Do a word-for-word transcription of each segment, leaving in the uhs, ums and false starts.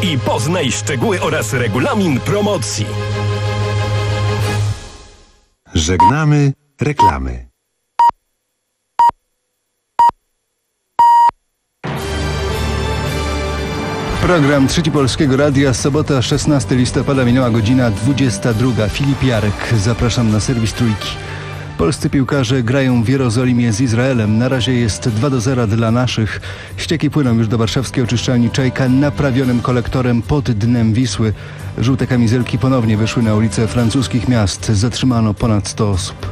i poznaj szczegóły oraz regulamin promocji. Żegnamy reklamy. Program Trzeci Polskiego Radia, sobota, szesnastego listopada, minęła godzina dwudziesta druga. Filip Jarek, zapraszam na serwis Trójki. Polscy piłkarze grają w Jerozolimie z Izraelem. Na razie jest dwa do zera dla naszych. Ścieki płyną już do warszawskiej oczyszczalni Czajka naprawionym kolektorem pod dnem Wisły. Żółte kamizelki ponownie wyszły na ulice francuskich miast. Zatrzymano ponad sto osób.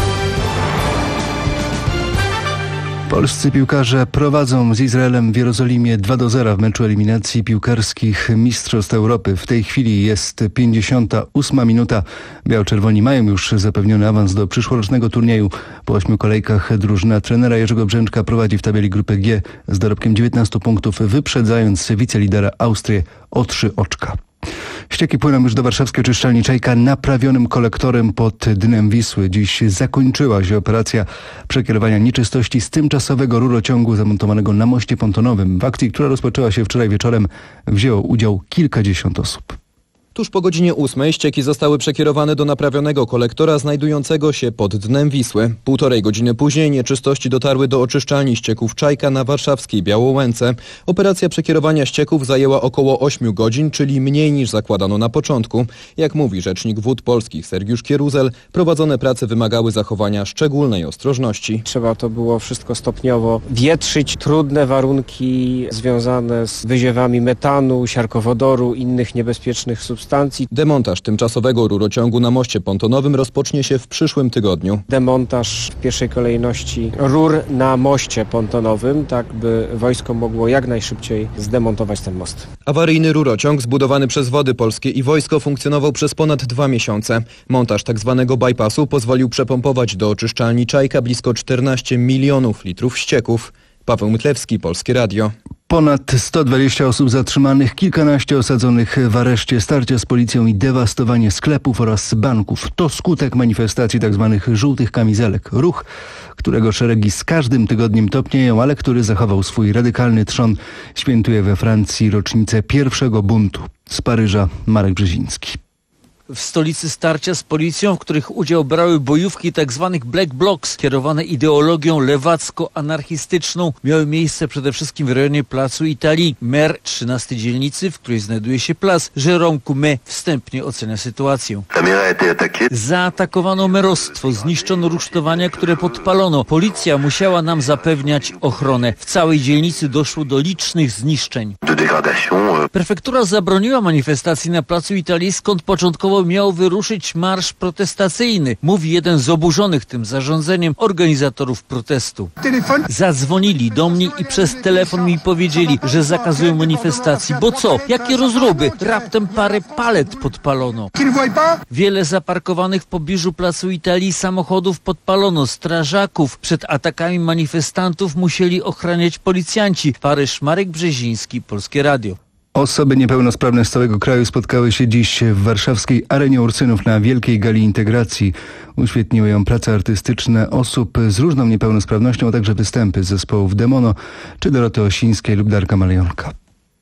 Polscy piłkarze prowadzą z Izraelem w Jerozolimie dwa do zera w meczu eliminacji piłkarskich Mistrzostw Europy. W tej chwili jest pięćdziesiąta ósma minuta. Biało-czerwoni mają już zapewniony awans do przyszłorocznego turnieju. Po ośmiu kolejkach drużyna trenera Jerzego Brzęczka prowadzi w tabeli grupy G z dorobkiem dziewiętnastu punktów, wyprzedzając wicelidera Austrię o trzy oczka. Ścieki płyną już do warszawskiej oczyszczalni Czajka naprawionym kolektorem pod dnem Wisły. Dziś zakończyła się operacja przekierowania nieczystości z tymczasowego rurociągu zamontowanego na moście pontonowym. W akcji, która rozpoczęła się wczoraj wieczorem, wzięło udział kilkadziesiąt osób. Tuż po godzinie ósmej ścieki zostały przekierowane do naprawionego kolektora znajdującego się pod dnem Wisły. Półtorej godziny później nieczystości dotarły do oczyszczalni ścieków Czajka na warszawskiej Białołęce. Operacja przekierowania ścieków zajęła około ośmiu godzin, czyli mniej niż zakładano na początku. Jak mówi rzecznik Wód Polskich Sergiusz Kieruzel, prowadzone prace wymagały zachowania szczególnej ostrożności. Trzeba to było wszystko stopniowo wietrzyć. Trudne warunki związane z wyziewami metanu, siarkowodoru, innych niebezpiecznych substancji. Demontaż tymczasowego rurociągu na moście pontonowym rozpocznie się w przyszłym tygodniu. Demontaż w pierwszej kolejności rur na moście pontonowym, tak by wojsko mogło jak najszybciej zdemontować ten most. Awaryjny rurociąg zbudowany przez Wody Polskie i wojsko funkcjonował przez ponad dwa miesiące. Montaż tzw. bypassu pozwolił przepompować do oczyszczalni Czajka blisko czternaście milionów litrów ścieków. Paweł Mytlewski, Polskie Radio. Ponad sto dwadzieścia osób zatrzymanych, kilkanaście osadzonych w areszcie, starcia z policją i dewastowanie sklepów oraz banków. To skutek manifestacji tzw. żółtych kamizelek. Ruch, którego szeregi z każdym tygodniem topnieją, ale który zachował swój radykalny trzon, świętuje we Francji rocznicę pierwszego buntu. Z Paryża Marek Brzeziński. W stolicy starcia z policją, w których udział brały bojówki tzw. Black Blocs, kierowane ideologią lewacko-anarchistyczną, miały miejsce przede wszystkim w rejonie Placu Italii. Mer trzynastej dzielnicy, w której znajduje się plac, Jérôme Coumet, wstępnie ocenia sytuację. Zaatakowano merostwo, zniszczono rusztowania, które podpalono. Policja musiała nam zapewniać ochronę. W całej dzielnicy doszło do licznych zniszczeń. Prefektura zabroniła manifestacji na Placu Italii, skąd początkowo miał wyruszyć marsz protestacyjny, mówi jeden z oburzonych tym zarządzeniem organizatorów protestu. Zadzwonili do mnie i przez telefon mi powiedzieli, że zakazują manifestacji. Bo co? Jakie rozruby? Raptem parę palet podpalono. Wiele zaparkowanych w pobliżu Placu Italii samochodów podpalono. Strażaków przed atakami manifestantów musieli ochraniać policjanci. Paryż, Marek Brzeziński, Polskie Radio. Osoby niepełnosprawne z całego kraju spotkały się dziś w warszawskiej Arenie Ursynów na Wielkiej Gali Integracji. Uświetniły ją prace artystyczne osób z różną niepełnosprawnością, a także występy zespołów Demono czy Doroty Osińskiej lub Darka Malejonka.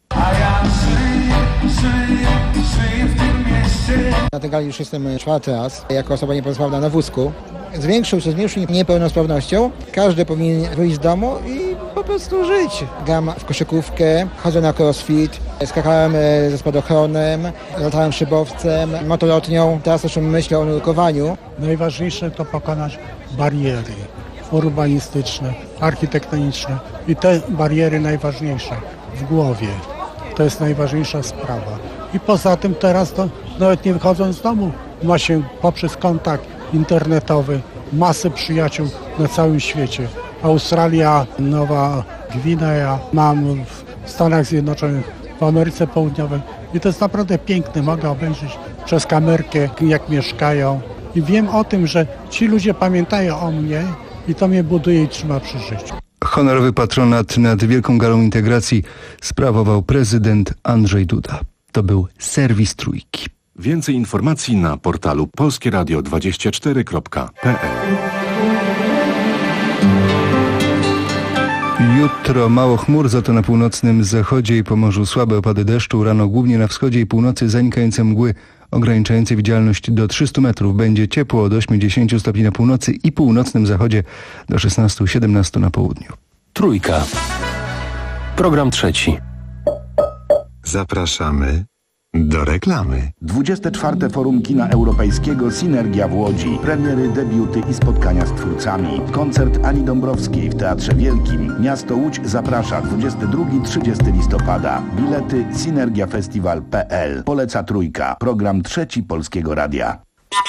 Na tej gali już jestem czwarty raz, jako osoba niepełnosprawna na wózku. Z większą czy z mniejszą niepełnosprawnością każdy powinien wyjść z domu i po prostu żyć. Gram w koszykówkę, chodzę na crossfit, skakałem ze spadochronem, latałem szybowcem, motolotnią. Teraz też myślę o nurkowaniu. Najważniejsze to pokonać bariery urbanistyczne, architektoniczne i te bariery najważniejsze w głowie. To jest najważniejsza sprawa. I poza tym teraz to nawet nie wychodząc z domu ma się poprzez kontakt internetowy masę przyjaciół na całym świecie. Australia, Nowa Gwinea, mam w Stanach Zjednoczonych, w Ameryce Południowej i to jest naprawdę piękne. Mogę obejrzeć przez kamerkę, jak mieszkają i wiem o tym, że ci ludzie pamiętają o mnie i to mnie buduje i trzyma przy życiu. Honorowy patronat nad Wielką Galą Integracji sprawował prezydent Andrzej Duda. To był serwis Trójki. Więcej informacji na portalu polskie radio dwadzieścia cztery kropka p l. Jutro mało chmur, za to na północnym zachodzie i Pomorzu słabe opady deszczu. Rano głównie na wschodzie i północy zanikające mgły ograniczające widzialność do trzystu metrów. Będzie ciepło od ośmiu do dziesięciu stopni na północy i północnym zachodzie, do szesnastu do siedemnastu na południu. Trójka. Program trzeci. Zapraszamy do reklamy. dwudzieste czwarte Forum Kina Europejskiego Synergia w Łodzi. Premiery, debiuty i spotkania z twórcami. Koncert Ani Dąbrowskiej w Teatrze Wielkim. Miasto Łódź zaprasza dwudziestego drugiego do trzydziestego listopada. Bilety synergiafestiwal kropka p l. Poleca Trójka. Program trzeci Polskiego Radia.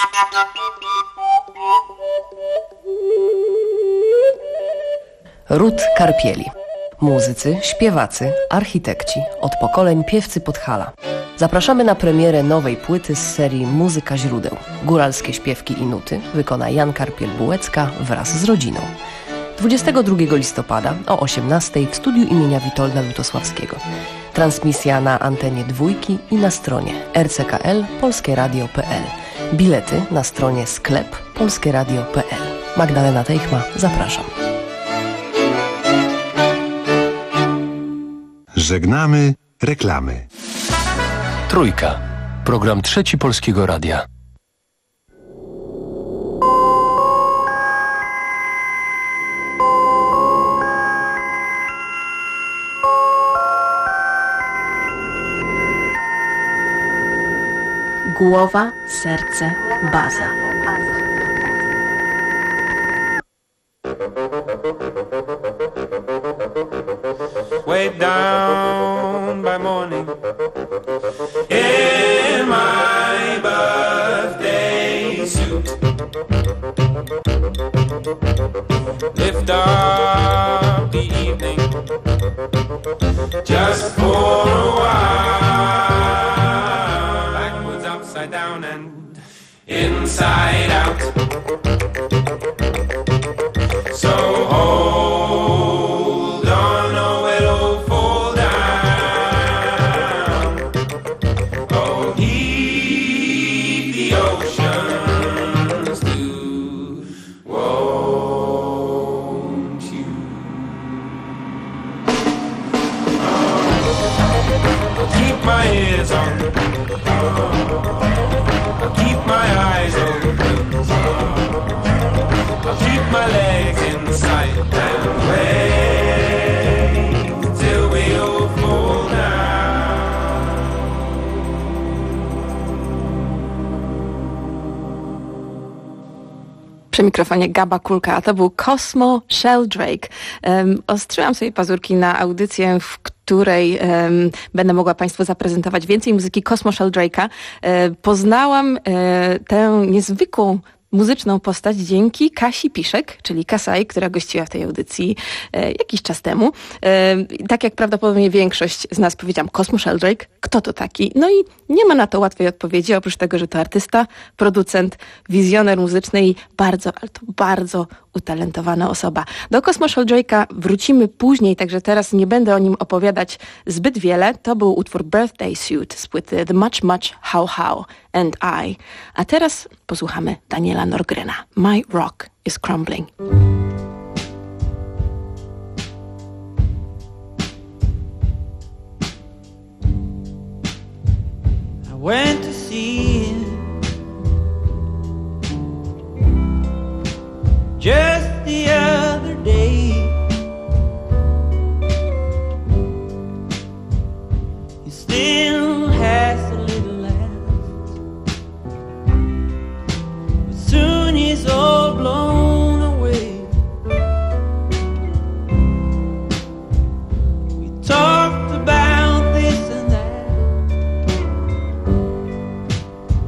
Ród Karpieli. Muzycy, śpiewacy, architekci, od pokoleń piewcy Podhala. Zapraszamy na premierę nowej płyty z serii Muzyka źródeł. Góralskie śpiewki i nuty wykona Jan Karpiel-Bułecka wraz z rodziną. dwudziestego drugiego listopada o osiemnastej w studiu imienia Witolda Lutosławskiego. Transmisja na antenie dwójki i na stronie r c k l polskie radio kropka p l. Bilety na stronie sklep polskie radio kropka p l. Magdalena Teichma, zapraszam. Żegnamy reklamy. Trójka. Program trzeci Polskiego Radia. Głowa, serce, baza. Way down by morning in my birthday suit, lift up the evening just for a while, backwards, upside down and inside out. So hold on, oh, it'll fall down. Oh, heave the oceans to, won't you? Oh, keep my ears on, oh, keep my eyes open, oh, keep my legs inside and wait till we all fall down. Przy mikrofonie Gaba Kulka, a to był Cosmo Sheldrake. Um, ostrzyłam sobie pazurki na audycję, w której um, będę mogła Państwu zaprezentować więcej muzyki Cosmo Sheldrake'a. E, poznałam e, tę niezwykłą muzyczną postać dzięki Kasi Piszek, czyli Kasai, która gościła w tej audycji e, jakiś czas temu. E, tak jak prawdopodobnie większość z nas powiedziałam, Cosmo Sheldrake, kto to taki? No i nie ma na to łatwej odpowiedzi, oprócz tego, że to artysta, producent, wizjoner muzyczny i bardzo, ale to bardzo utalentowana osoba. Do Cosmo Sheldrake'a wrócimy później, także teraz nie będę o nim opowiadać zbyt wiele. To był utwór Birthday Suit z płyty The Much Much How How and I. A teraz posłuchamy Daniela Norgrena. My Rock is Crumbling. I went to see him just the other day. He still has a little laugh, but soon he's all blown away. We talked about this and that,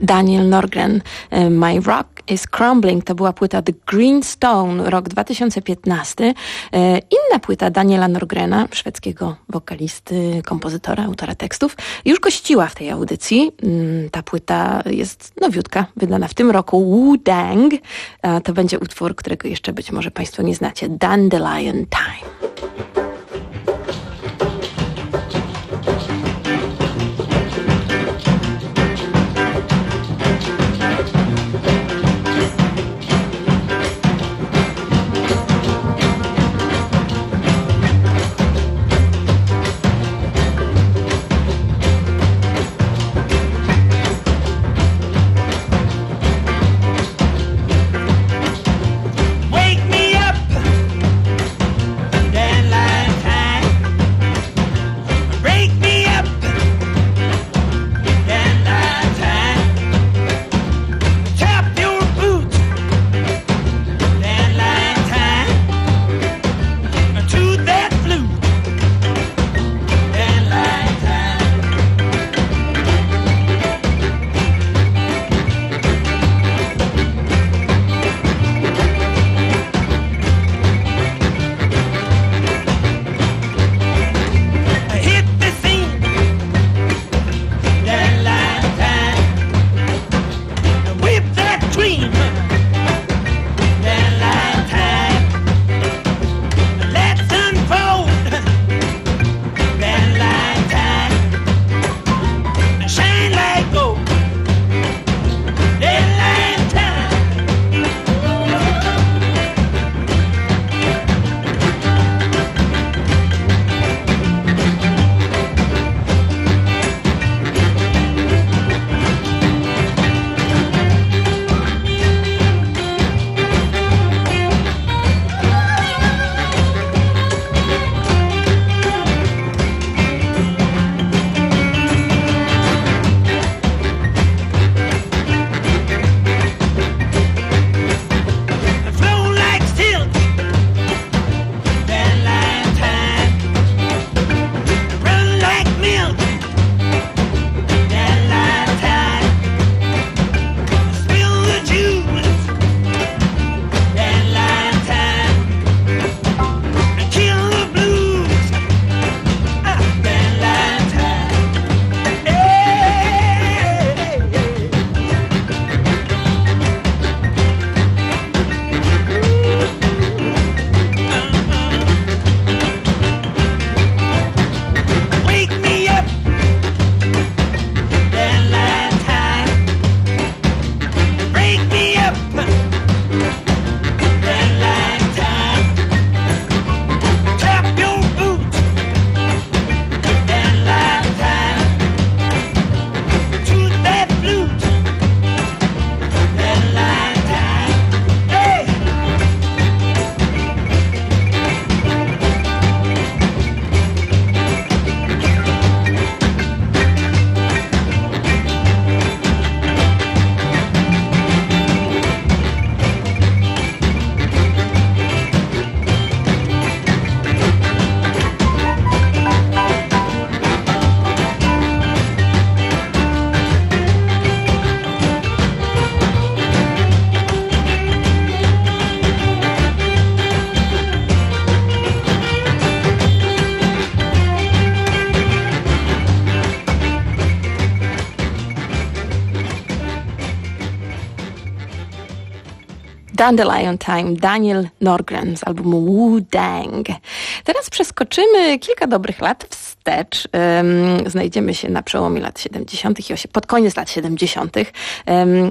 Daniel Norgren, My Rock is Crumbling, to była płyta The Green Stone, rok dwa tysiące piętnasty. Inna płyta Daniela Norgrena, szwedzkiego wokalisty, kompozytora, autora tekstów, już gościła w tej audycji. Ta płyta jest nowiutka, wydana w tym roku, Wu Dang. To będzie utwór, którego jeszcze być może Państwo nie znacie, Dandelion Time. Dandelion Time, Daniel Norgren z albumu Wu Dang. Teraz przeskoczymy kilka dobrych lat wstecz. Um, znajdziemy się na przełomie lat siedemdziesiątych i pod koniec lat siedemdziesiątych. Um,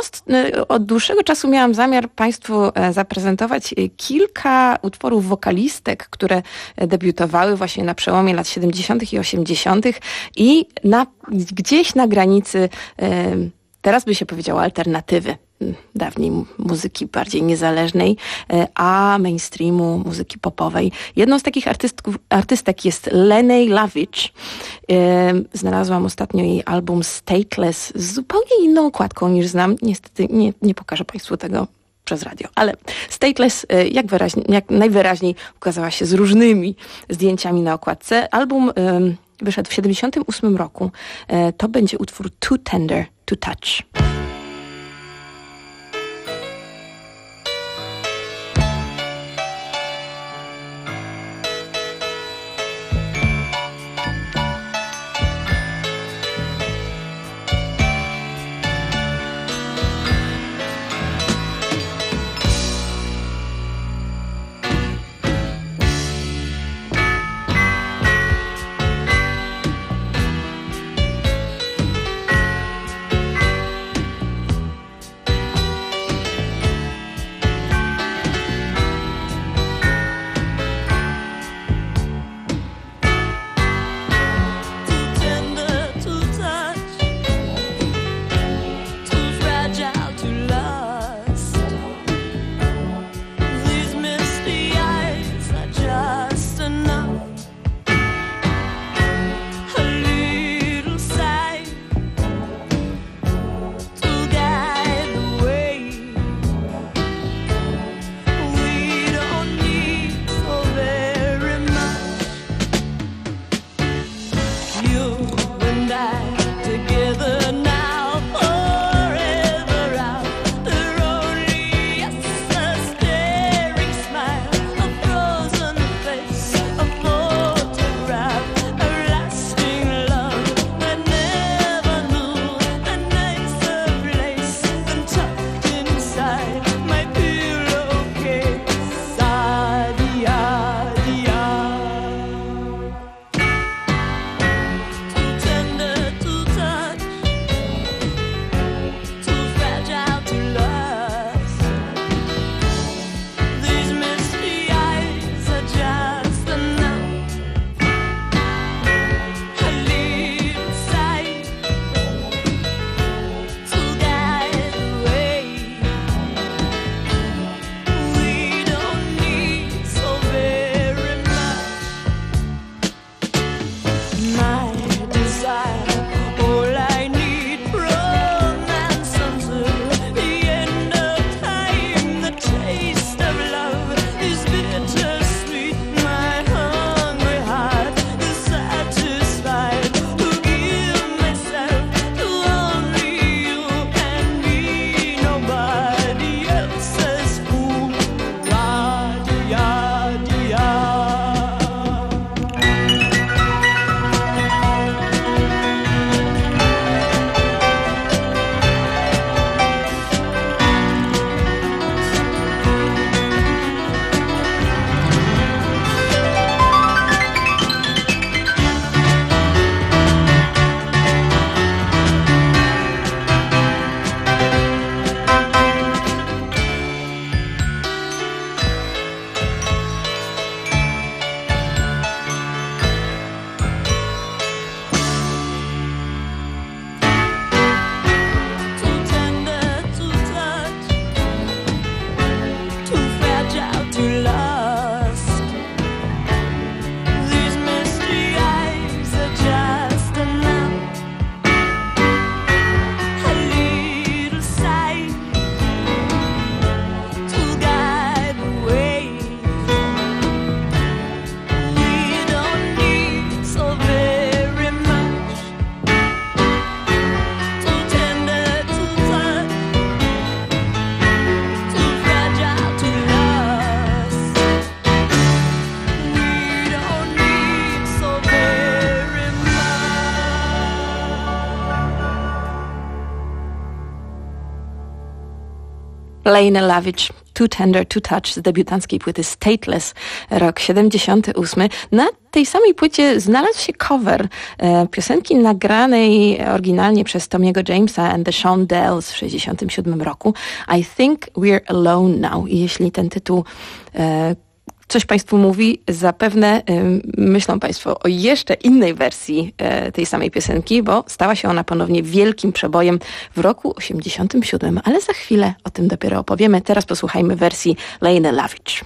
Od dłuższego czasu miałam zamiar Państwu zaprezentować kilka utworów wokalistek, które debiutowały właśnie na przełomie lat siedemdziesiątych i osiemdziesiątych i na, gdzieś na granicy, teraz by się powiedziało, alternatywy. Dawniej muzyki bardziej niezależnej, a mainstreamu, muzyki popowej. Jedną z takich artystków, artystek jest Lene Lovitch. Znalazłam ostatnio jej album Stateless z zupełnie inną okładką niż znam. Niestety nie, nie pokażę Państwu tego przez radio, ale Stateless jak, wyraźnie, jak najwyraźniej ukazała się z różnymi zdjęciami na okładce. Album wyszedł w siedemdziesiątym ósmym roku. To będzie utwór Too Tender to Touch. Lane Lavitch, Too Tender to Touch z debiutanckiej płyty Stateless, rok siedemdziesiąty ósmy. Na tej samej płycie znalazł się cover e, piosenki nagranej oryginalnie przez Tommy'ego Jamesa and the Shondells w sześćdziesiątym siódmym roku. I Think We're Alone Now. I jeśli ten tytuł e, coś Państwu mówi, zapewne y, myślą Państwo o jeszcze innej wersji y, tej samej piosenki, bo stała się ona ponownie wielkim przebojem w roku osiemdziesiątym siódmym, ale za chwilę o tym dopiero opowiemy. Teraz posłuchajmy wersji Lane Lavitch.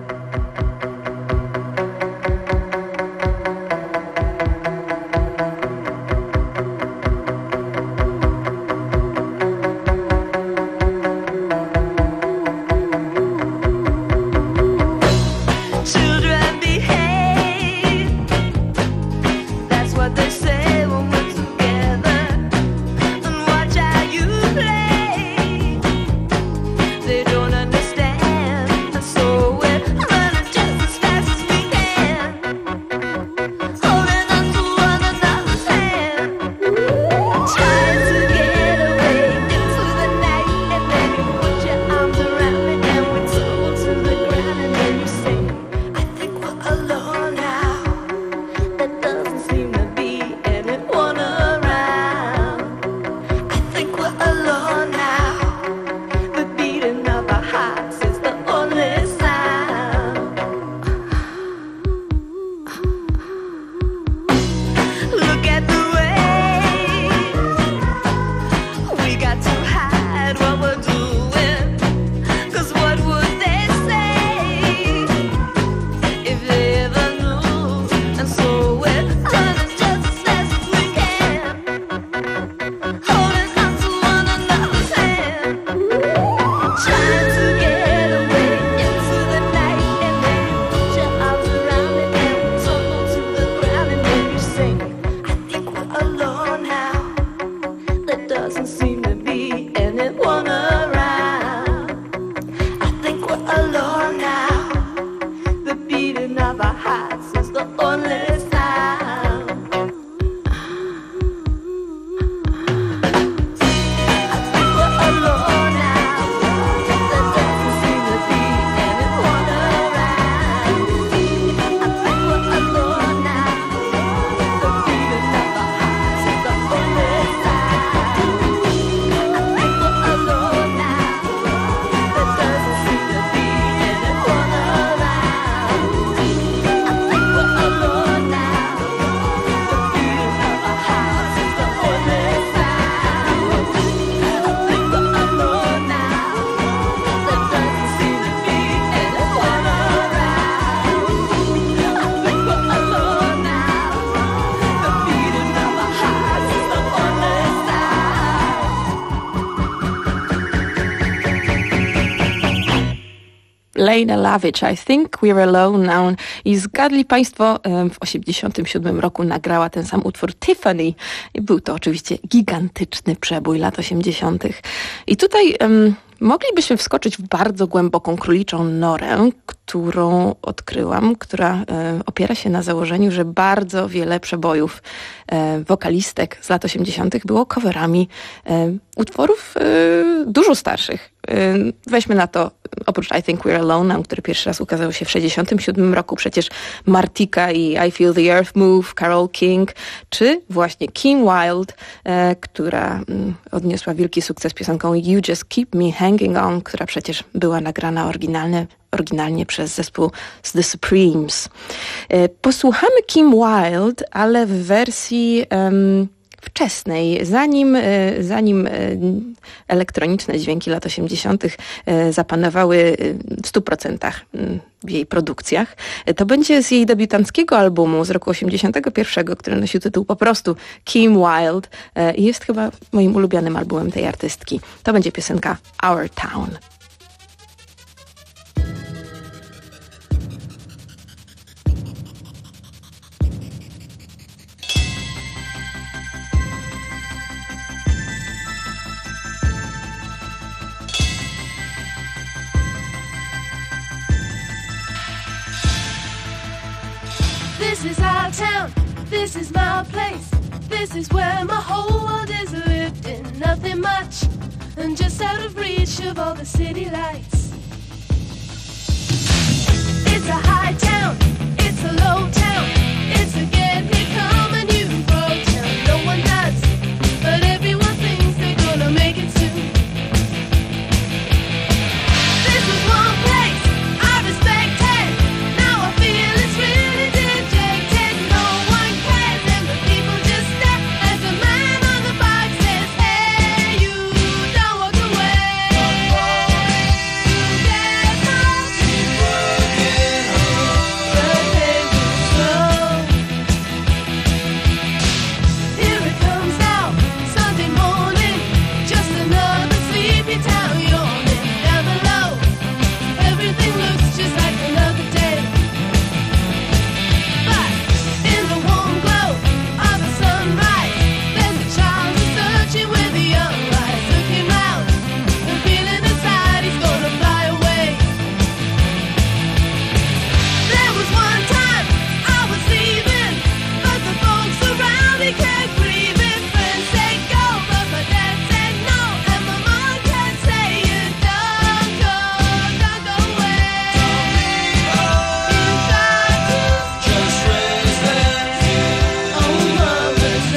Lane Lavitch, I Think We're Alone Now. I zgadli Państwo, w osiemdziesiątym siódmym roku nagrała ten sam utwór Tiffany. I był to oczywiście gigantyczny przebój lat osiemdziesiątych. I tutaj um, moglibyśmy wskoczyć w bardzo głęboką króliczą norę, którą odkryłam, która e, opiera się na założeniu, że bardzo wiele przebojów e, wokalistek z lat osiemdziesiątych było coverami e, utworów e, dużo starszych. E, weźmy na to, oprócz I Think We're Alone Now, który pierwszy raz ukazał się w sześćdziesiątym siódmym roku, przecież Martika i I Feel the Earth Move, Carole King, czy właśnie Kim Wilde, e, która m, odniosła wielki sukces piosenką You Just Keep Me Hanging On, która przecież była nagrana oryginalnie, oryginalnie przez zespół The Supremes. E, posłuchamy Kim Wilde, ale w wersji um, wczesnej, zanim, zanim elektroniczne dźwięki lat osiemdziesiątych zapanowały w stu procentach w jej produkcjach. To będzie z jej debiutanckiego albumu z roku osiemdziesiątego pierwszego, który nosi tytuł po prostu Kim Wilde i jest chyba moim ulubionym albumem tej artystki. To będzie piosenka Our Town. This is our town, this is my place, this is where my whole world is lived in. Nothing much, and just out of reach of all the city lights. It's a high town, it's a low town, it's a get me come and you grow town. No one does, but everyone thinks they're gonna make it soon. This is one place I respected, now I feel it's really dejected. No one cares and the people just stare as the man on the bike says, hey, you don't walk away. There's no here it comes now, Sunday morning, just another sleepy town yawning. Down below, everything looks just like another day. But in the warm glow of a sunrise, there's a child who's searching with the young eyes, looking round and feeling inside he's gonna fly away. There was one time I was leaving, but the folks around me kept grieving. Friends said go, but my dad said no, and my mom kept saying don't go, don't go away. You got to just raise them kids. Oh, mamas,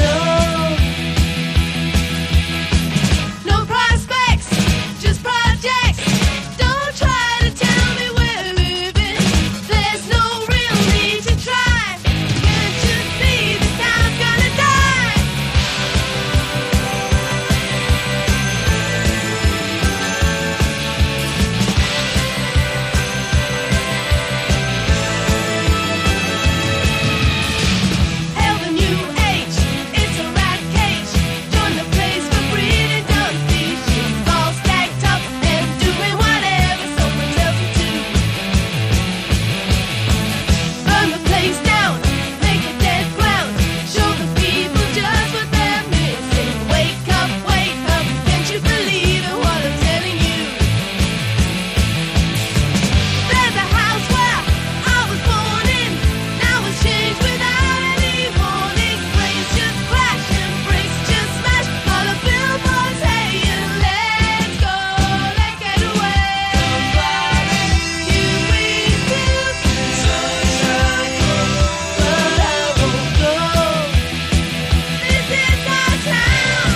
no. No prospects, just projects. Don't try to tell me we're living. There's no real need to try. Can't you see this town's gonna die? Hail the new age, it's a rat cage. Join the place for breeding dumb species, all stacked up and doing whatever someone tells you to. Burn the place down, make it dead ground. Show the people just what they're missing. Wake up, wake up, can't you believe in what I'm telling you? There's a house where I was born in, now it's changed without any warning. Planes just crash and bricks just smash, all the billboards saying let's go, let's get away. You refuse sunshine, but I won't go. This is our town.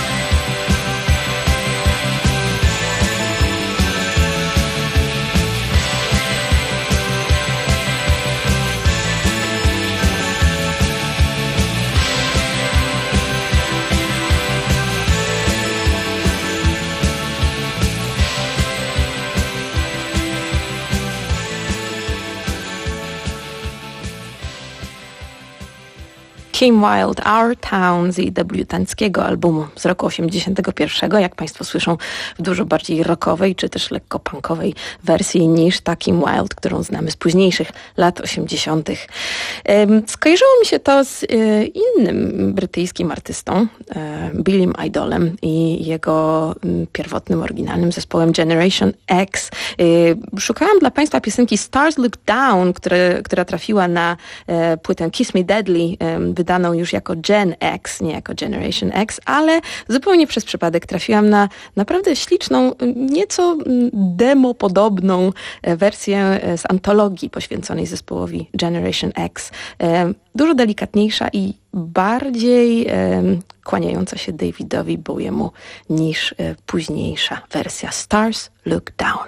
Kim Wilde, Our Town z jej debiutanckiego albumu z roku osiemdziesiątego pierwszego. Jak Państwo słyszą, w dużo bardziej rockowej czy też lekko punkowej wersji niż ta Kim Wilde, którą znamy z późniejszych lat osiemdziesiątych. Skojarzyło mi się to z innym brytyjskim artystą, Billym Idolem i jego pierwotnym, oryginalnym zespołem Generation X. Szukałam dla Państwa piosenki Stars Look Down, które, która trafiła na płytę Kiss Me Deadly, wydaną już jako Gen X, nie jako Generation X, ale zupełnie przez przypadek trafiłam na naprawdę śliczną, nieco demopodobną wersję z antologii poświęconej zespołowi Generation X. Dużo delikatniejsza i bardziej kłaniająca się Davidowi Bowiemu niż późniejsza wersja Stars Look Down.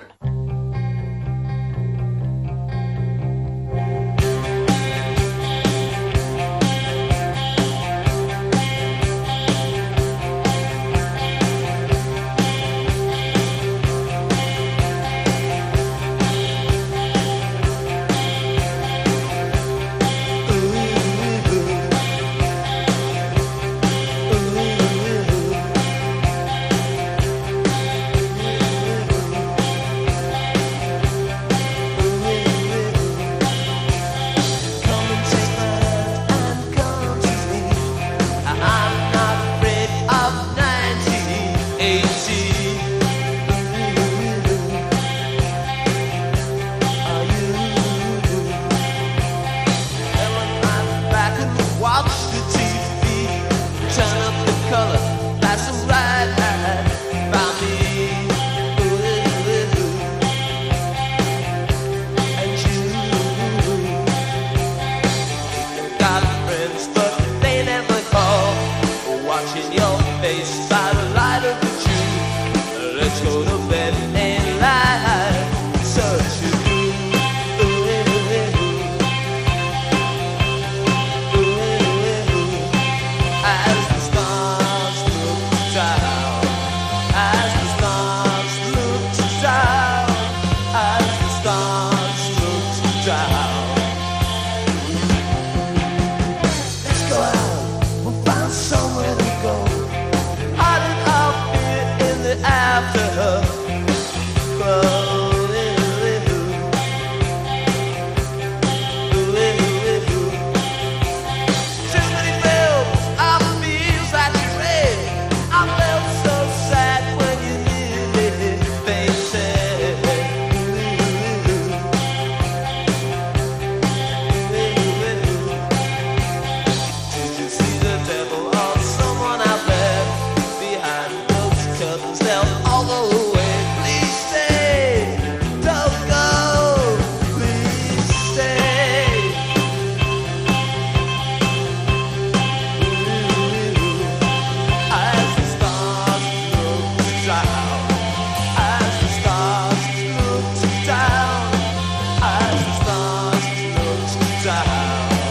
Ooh, ooh, ooh. yourself all the way. Please stay, don't go. Please stay. As the stars look down, as the stars look down, as the stars look down.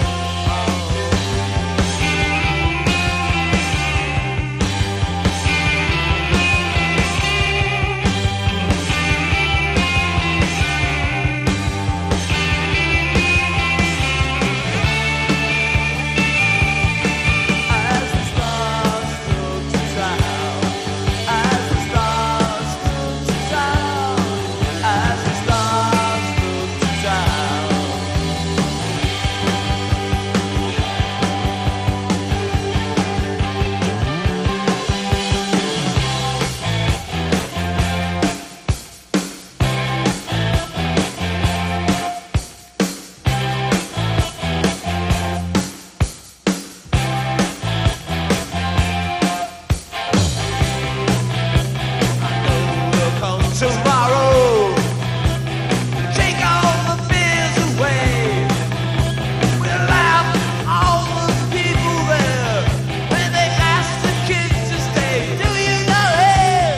Tomorrow, take all the fears away. We'll laugh at all the people there when they ask the kids to stay. Do you know him?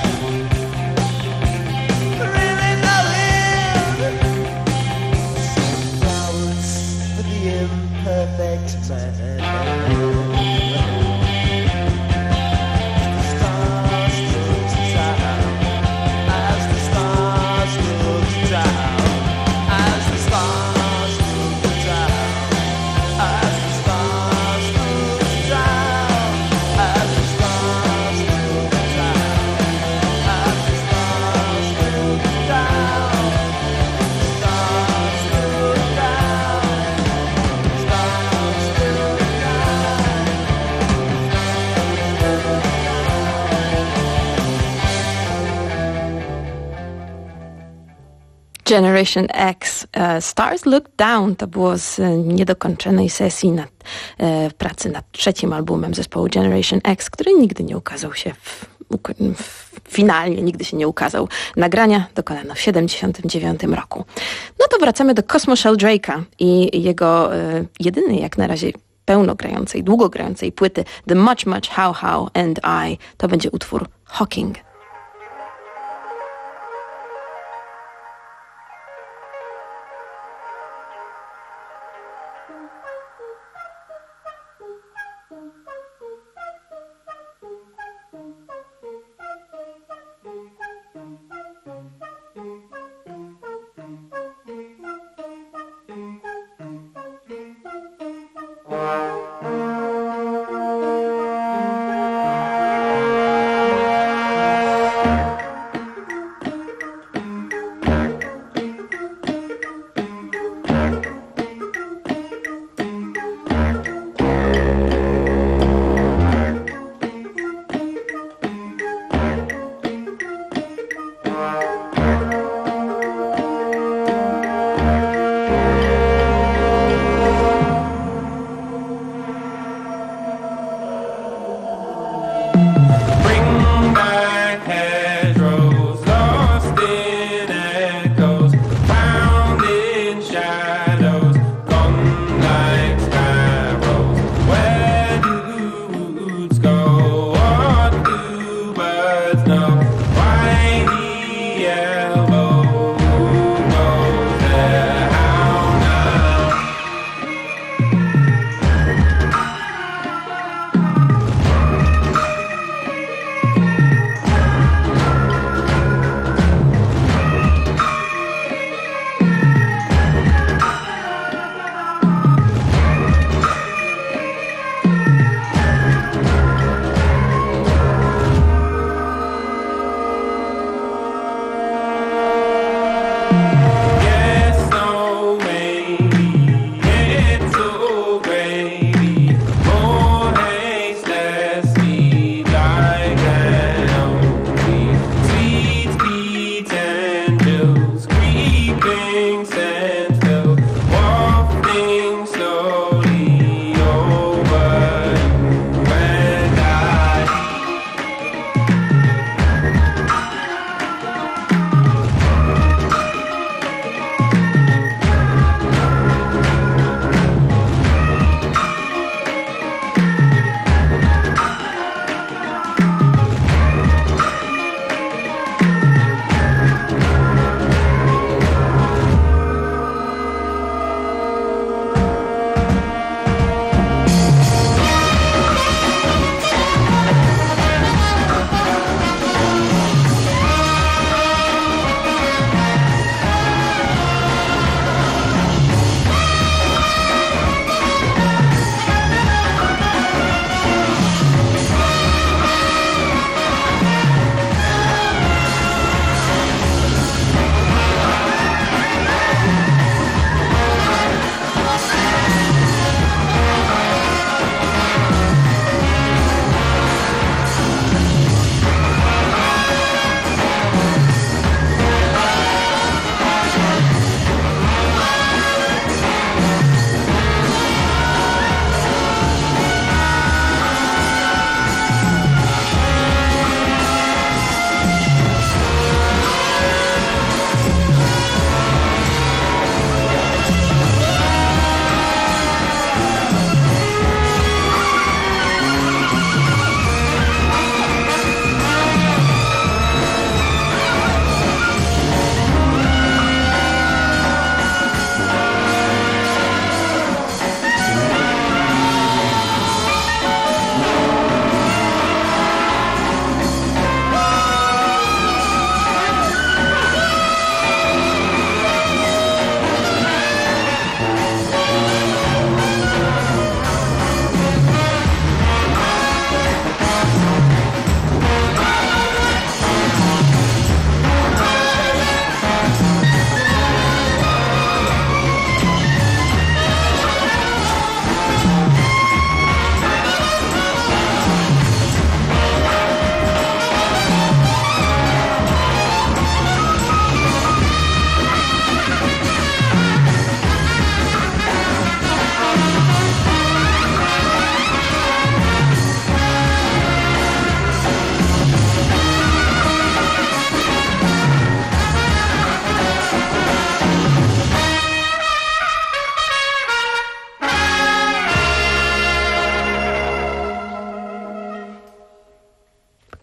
Really know him? Flowers for the imperfect man. Generation X, uh, Stars Look Down, to było z niedokończonej sesji nad, e, pracy nad trzecim albumem zespołu Generation X, który nigdy nie ukazał się w, w, finalnie, nigdy się nie ukazał. Nagrania dokonano w siedemdziesiątym dziewiątym roku. No to wracamy do Cosmo Sheldrake'a i jego e, jedynej jak na razie pełnogrającej, długogrającej płyty The Much Much How How and I. To będzie utwór Hawking.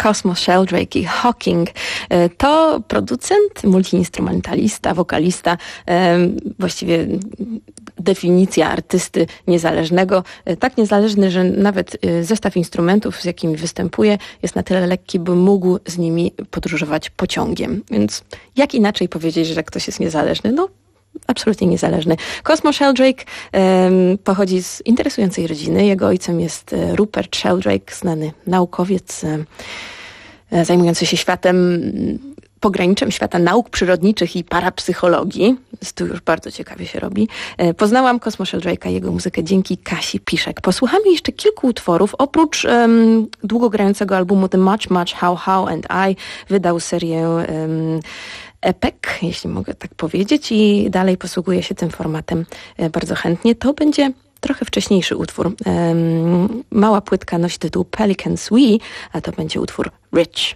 Cosmo Sheldrake i Hawking. To producent, multiinstrumentalista, wokalista, właściwie definicja artysty niezależnego. Tak niezależny, że nawet zestaw instrumentów, z jakimi występuje, jest na tyle lekki, by mógł z nimi podróżować pociągiem. Więc jak inaczej powiedzieć, że ktoś jest niezależny? No, absolutnie niezależny. Cosmo Sheldrake um, pochodzi z interesującej rodziny. Jego ojcem jest Rupert Sheldrake, znany naukowiec um, zajmujący się światem, pograniczem świata nauk przyrodniczych i parapsychologii. Tu już bardzo ciekawie się robi. Poznałam Cosmo Sheldrake'a i jego muzykę dzięki Kasi Piszek. Posłuchamy jeszcze kilku utworów. Oprócz um, długogrającego albumu The Much Much How How and I wydał serię um, epek, jeśli mogę tak powiedzieć, i dalej posługuje się tym formatem bardzo chętnie. To będzie trochę wcześniejszy utwór. Um, mała płytka nosi tytuł Pelicans We, a to będzie utwór Rich.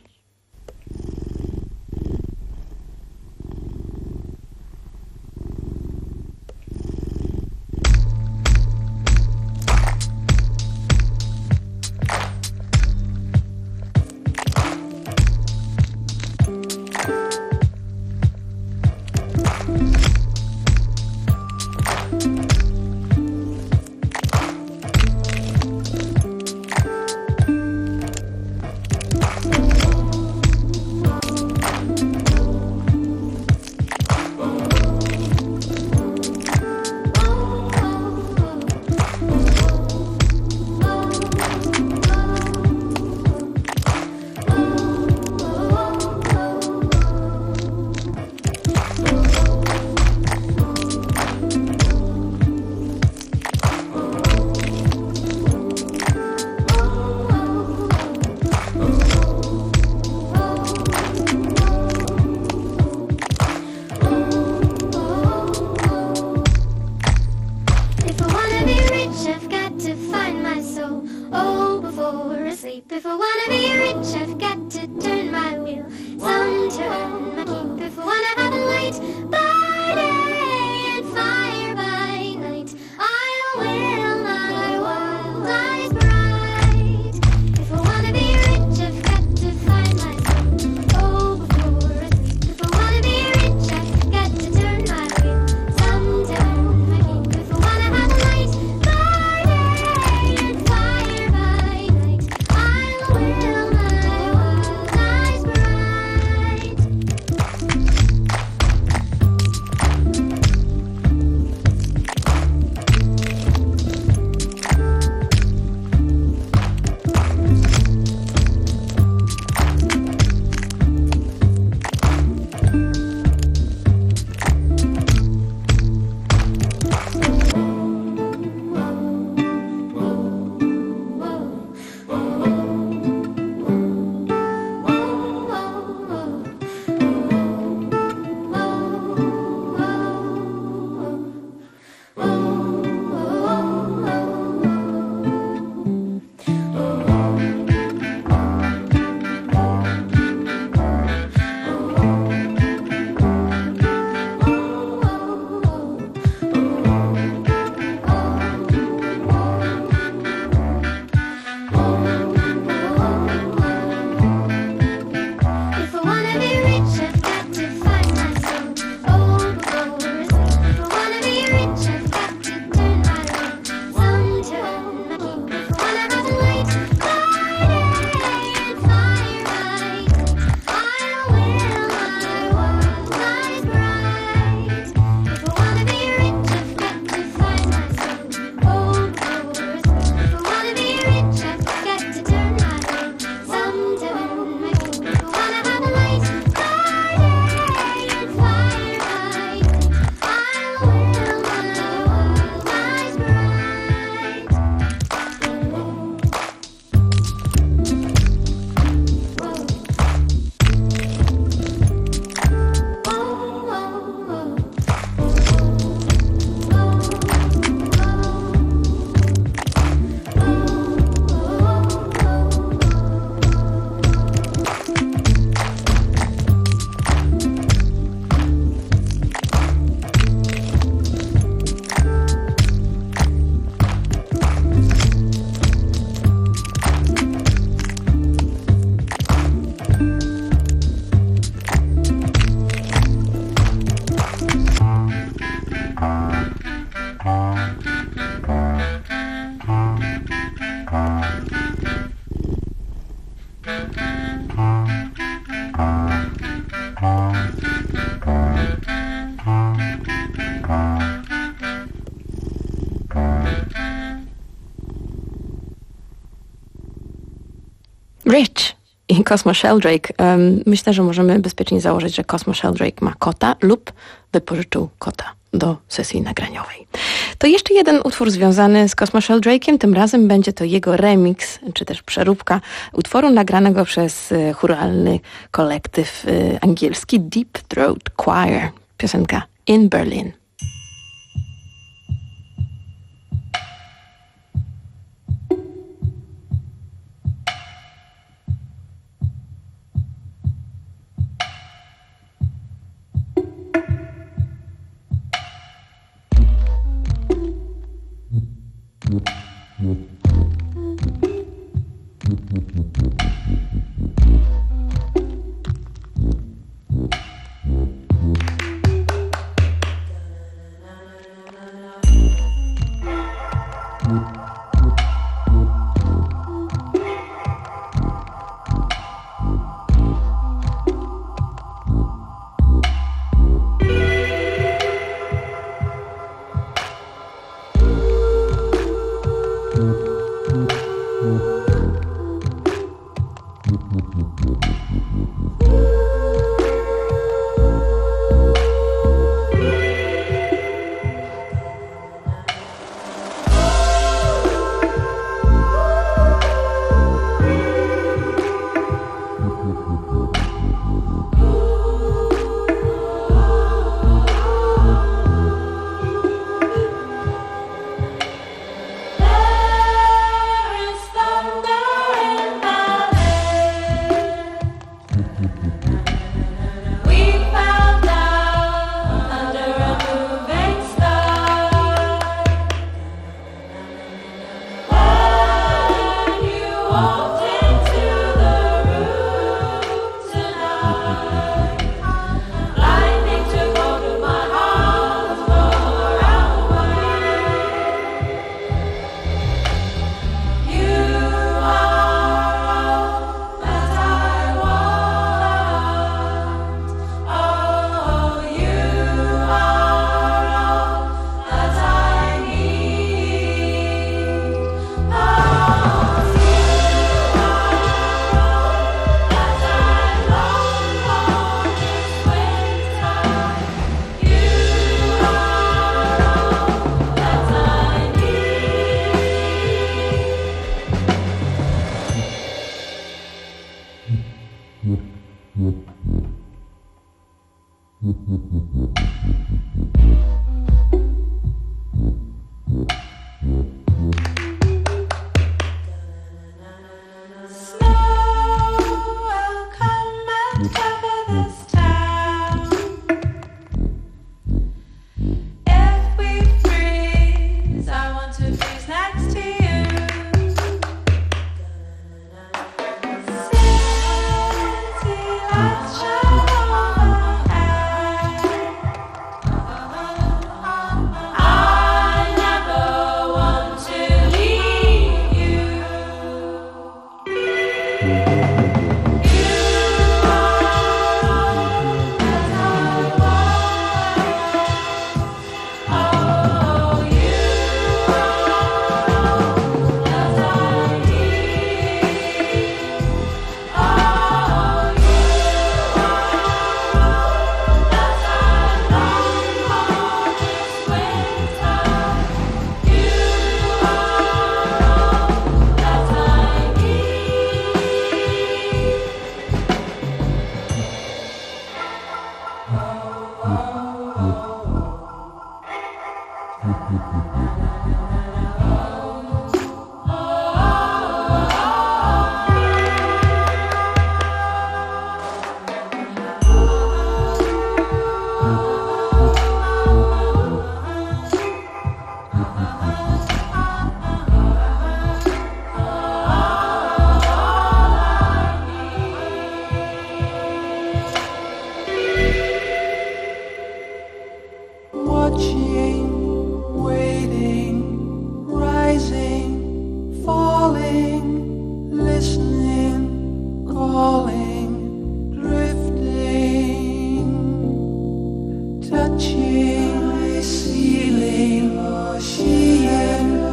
Thank Cosmo Sheldrake. Um, myślę, że możemy bezpiecznie założyć, że Cosmo Sheldrake ma kota lub wypożyczył kota do sesji nagraniowej. To jeszcze jeden utwór związany z Cosmo Sheldrake'iem. Tym razem będzie to jego remix, czy też przeróbka utworu nagranego przez y, chóralny kolektyw y, angielski Deep Throat Choir. Piosenka In Berlin.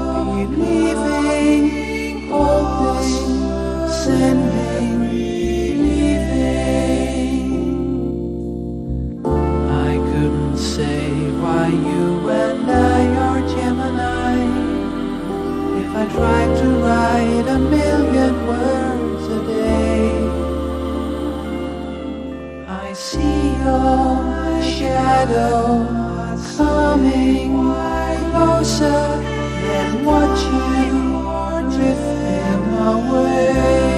Sending I see your shadow coming closer and watch you drifting away.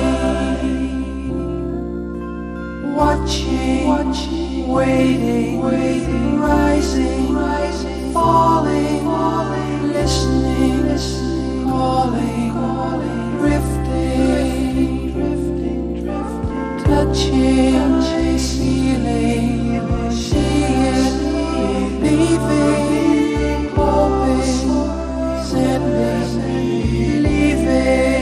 Watching, watching, waiting, waiting, rising, rising, falling, falling, listening, listening, calling, calling, drifting, drifting, drifting, touching, feeling, seeing, believing, hoping, sending, leaving.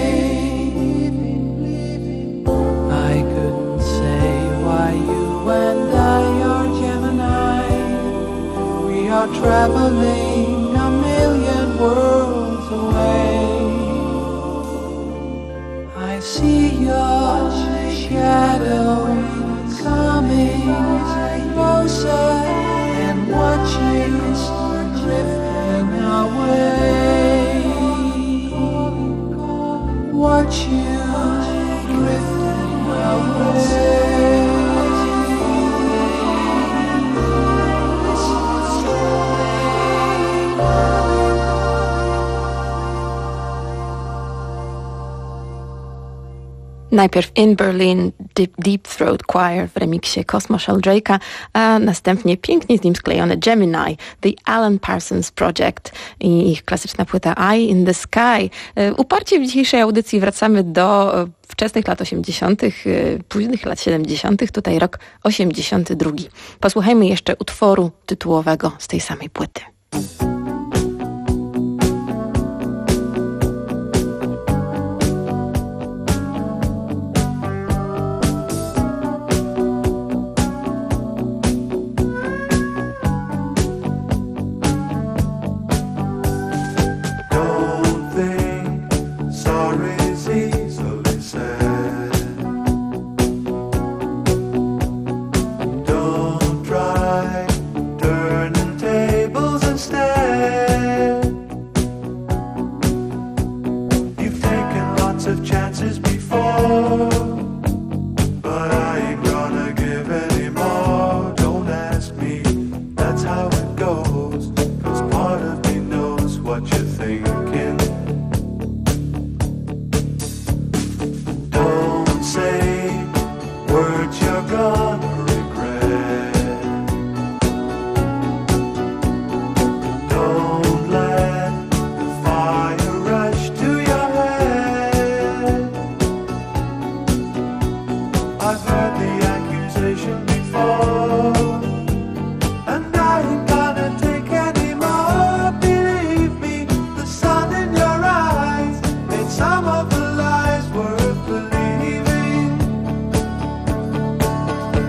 I couldn't say why you and I are Gemini. We are traveling a million worlds away. I see your shadow coming closer and watch you drifting away. Watch you drifting away. Najpierw In Berlin Deep, Deep Throat Choir w remiksie Cosmo Sheldrake'a, a następnie pięknie z nim sklejone Gemini, The Alan Parsons Project i ich klasyczna płyta Eye in the Sky. Uparcie w dzisiejszej audycji wracamy do wczesnych lat osiemdziesiątych, późnych lat siedemdziesiątych, tutaj rok osiemdziesiąty drugi. Posłuchajmy jeszcze utworu tytułowego z tej samej płyty. Some of the lies worth believing.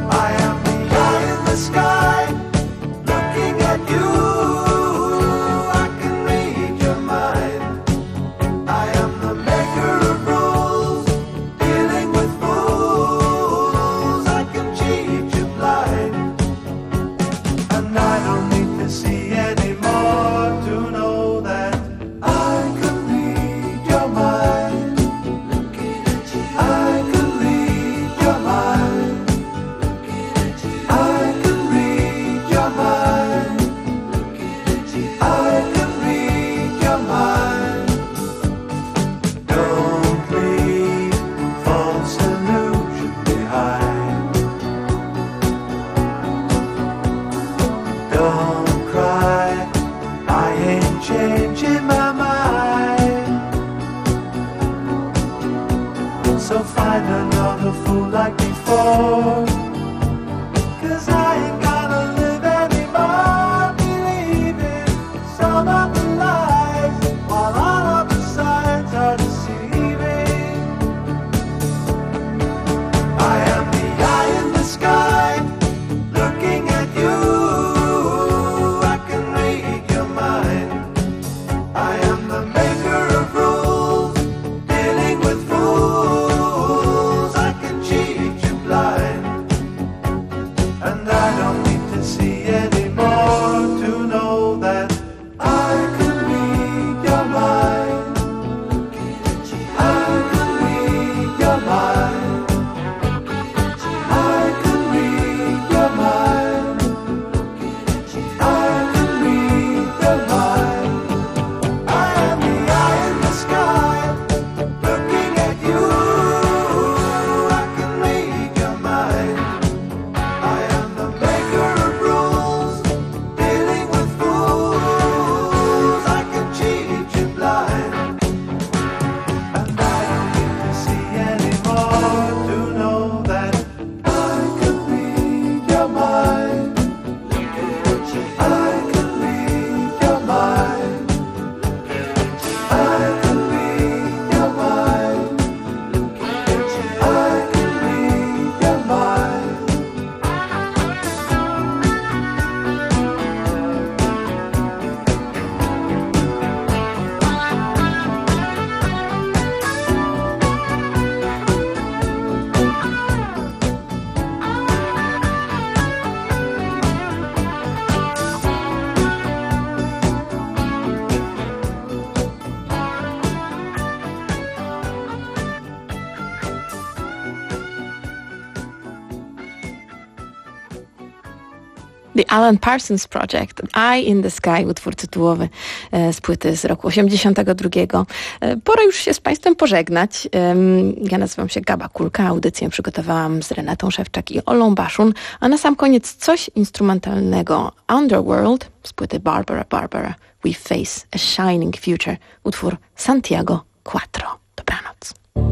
The Alan Parsons Project, Eye in the Sky, utwór tytułowy e, z płyty z roku osiemdziesiątego drugiego. E, pora już się z Państwem pożegnać. E, ja nazywam się Gaba Kulka, audycję przygotowałam z Renatą Szewczak i Olą Baszun, a na sam koniec coś instrumentalnego. Underworld z płyty Barbara Barbara, We Face a Shining Future, utwór Santiago Quattro. Dobranoc.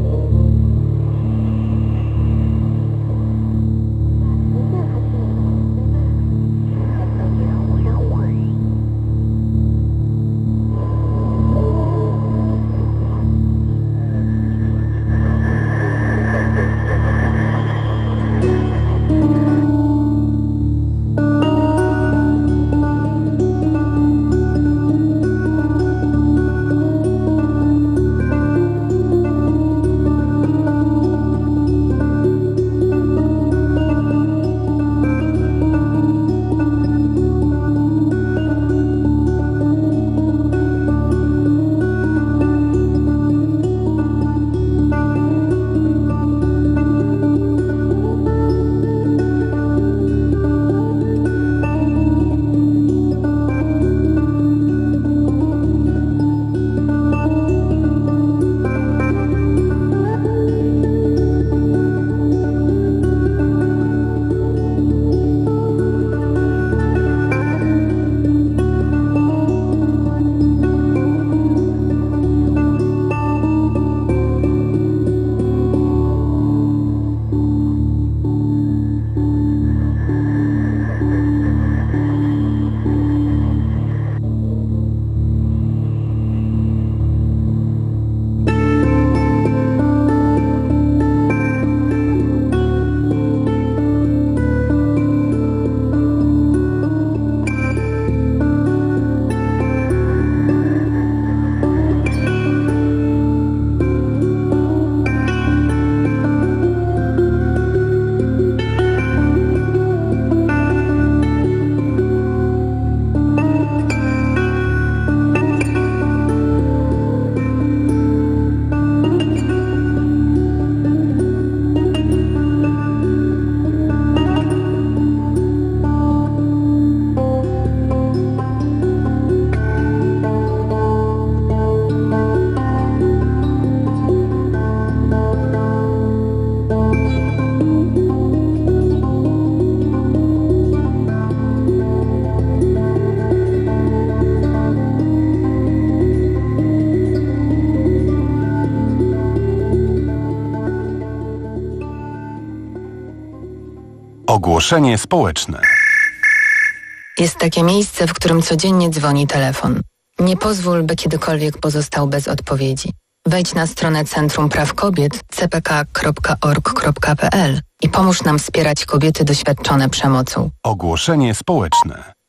Ogłoszenie społeczne. Jest takie miejsce, w którym codziennie dzwoni telefon. Nie pozwól, by kiedykolwiek pozostał bez odpowiedzi. Wejdź na stronę Centrum Praw Kobiet c p k kropka org kropka p l i pomóż nam wspierać kobiety doświadczone przemocą. Ogłoszenie społeczne.